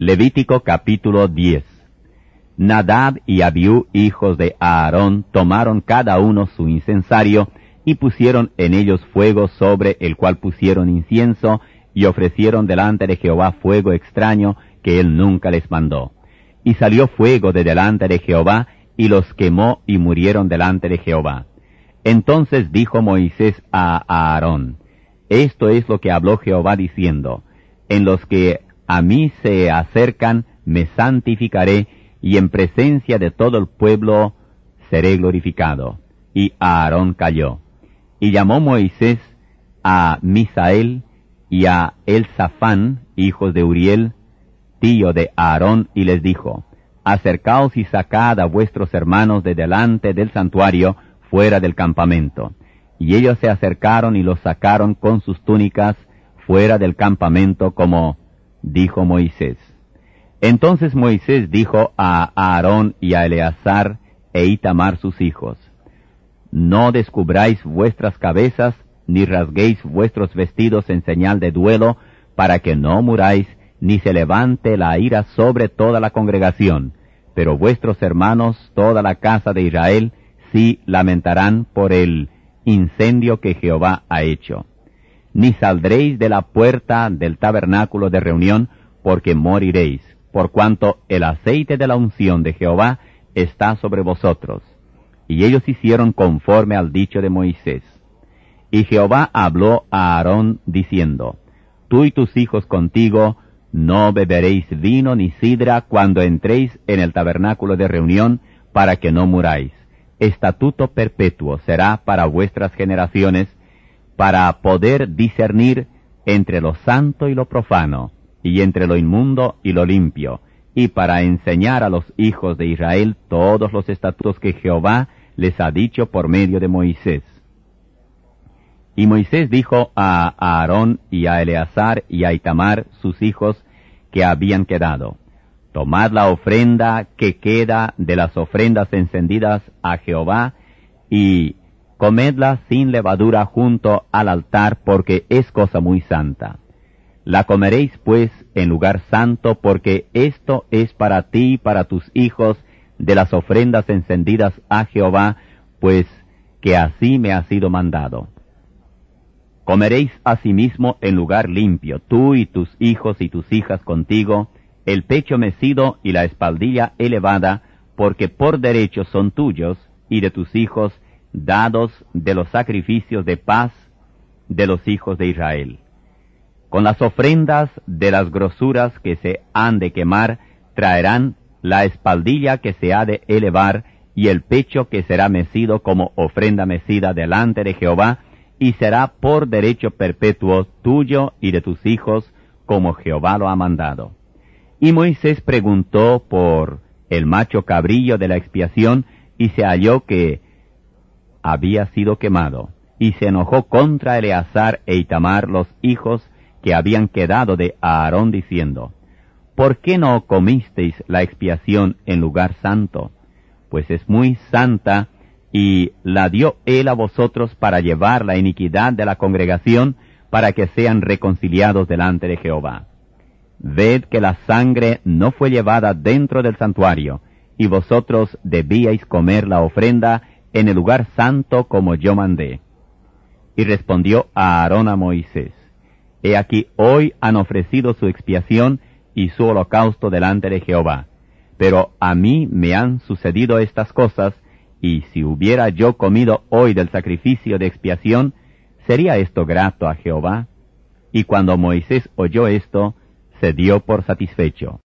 Levítico capítulo 10. Nadab y Abiú, hijos de Aarón, tomaron cada uno su incensario, y pusieron en ellos fuego, sobre el cual pusieron incienso, y ofrecieron delante de Jehová fuego extraño, que él nunca les mandó. Y salió fuego de delante de Jehová, y los quemó, y murieron delante de Jehová. Entonces dijo Moisés a Aarón: Esto es lo que habló Jehová diciendo: En los que a mí se acercan me santificaré, y en presencia de todo el pueblo seré glorificado. Y Aarón calló. Y llamó Moisés a Misael y a Elzafán, hijos de Uriel, tío de Aarón, y les dijo: Acercaos y sacad a vuestros hermanos de delante del santuario, fuera del campamento. Y ellos se acercaron y los sacaron con sus túnicas fuera del campamento, como dijo Moisés. Entonces Moisés dijo a Aarón y a Eleazar e Itamar sus hijos: No descubráis vuestras cabezas, ni rasguéis vuestros vestidos en señal de duelo, para que no muráis, ni se levante la ira sobre toda la congregación. Pero vuestros hermanos, toda la casa de Israel, sí lamentarán por el incendio que Jehová ha hecho. Ni saldréis de la puerta del tabernáculo de reunión, porque moriréis, por cuanto el aceite de la unción de Jehová está sobre vosotros. Y ellos hicieron conforme al dicho de Moisés. Y Jehová habló a Aarón, diciendo: Tú y tus hijos contigo no beberéis vino ni sidra cuando entréis en el tabernáculo de reunión, para que no muráis. Estatuto perpetuo será para vuestras generaciones, para poder discernir entre lo santo y lo profano, y entre lo inmundo y lo limpio, y para enseñar a los hijos de Israel todos los estatutos que Jehová les ha dicho por medio de Moisés. Y Moisés dijo a Aarón y a Eleazar y a Itamar, sus hijos, que habían quedado: Tomad la ofrenda que queda de las ofrendas encendidas a Jehová, y comedla sin levadura junto al altar, porque es cosa muy santa. La comeréis pues en lugar santo, porque esto es para ti y para tus hijos de las ofrendas encendidas a Jehová, pues que así me ha sido mandado. Comeréis asimismo en lugar limpio, tú y tus hijos y tus hijas contigo, el pecho mecido y la espaldilla elevada, porque por derecho son tuyos y de tus hijos, dados de los sacrificios de paz de los hijos de Israel. Con las ofrendas de las grosuras que se han de quemar, traerán la espaldilla que se ha de elevar, y el pecho que será mecido como ofrenda mecida delante de Jehová, y será por derecho perpetuo tuyo y de tus hijos, como Jehová lo ha mandado. Y Moisés preguntó por el macho cabrillo de la expiación, y se halló que había sido quemado, y se enojó contra Eleazar e Itamar, los hijos que habían quedado de Aarón, diciendo: ¿Por qué no comisteis la expiación en lugar santo? Pues es muy santa, y la dio él a vosotros para llevar la iniquidad de la congregación, para que sean reconciliados delante de Jehová. Ved que la sangre no fue llevada dentro del santuario, y vosotros debíais comer la ofrenda en el lugar santo como yo mandé. Y respondió Aarón a Moisés: He aquí hoy han ofrecido su expiación y su holocausto delante de Jehová. Pero a mí me han sucedido estas cosas, y si hubiera yo comido hoy del sacrificio de expiación, ¿sería esto grato a Jehová? Y cuando Moisés oyó esto, se dio por satisfecho.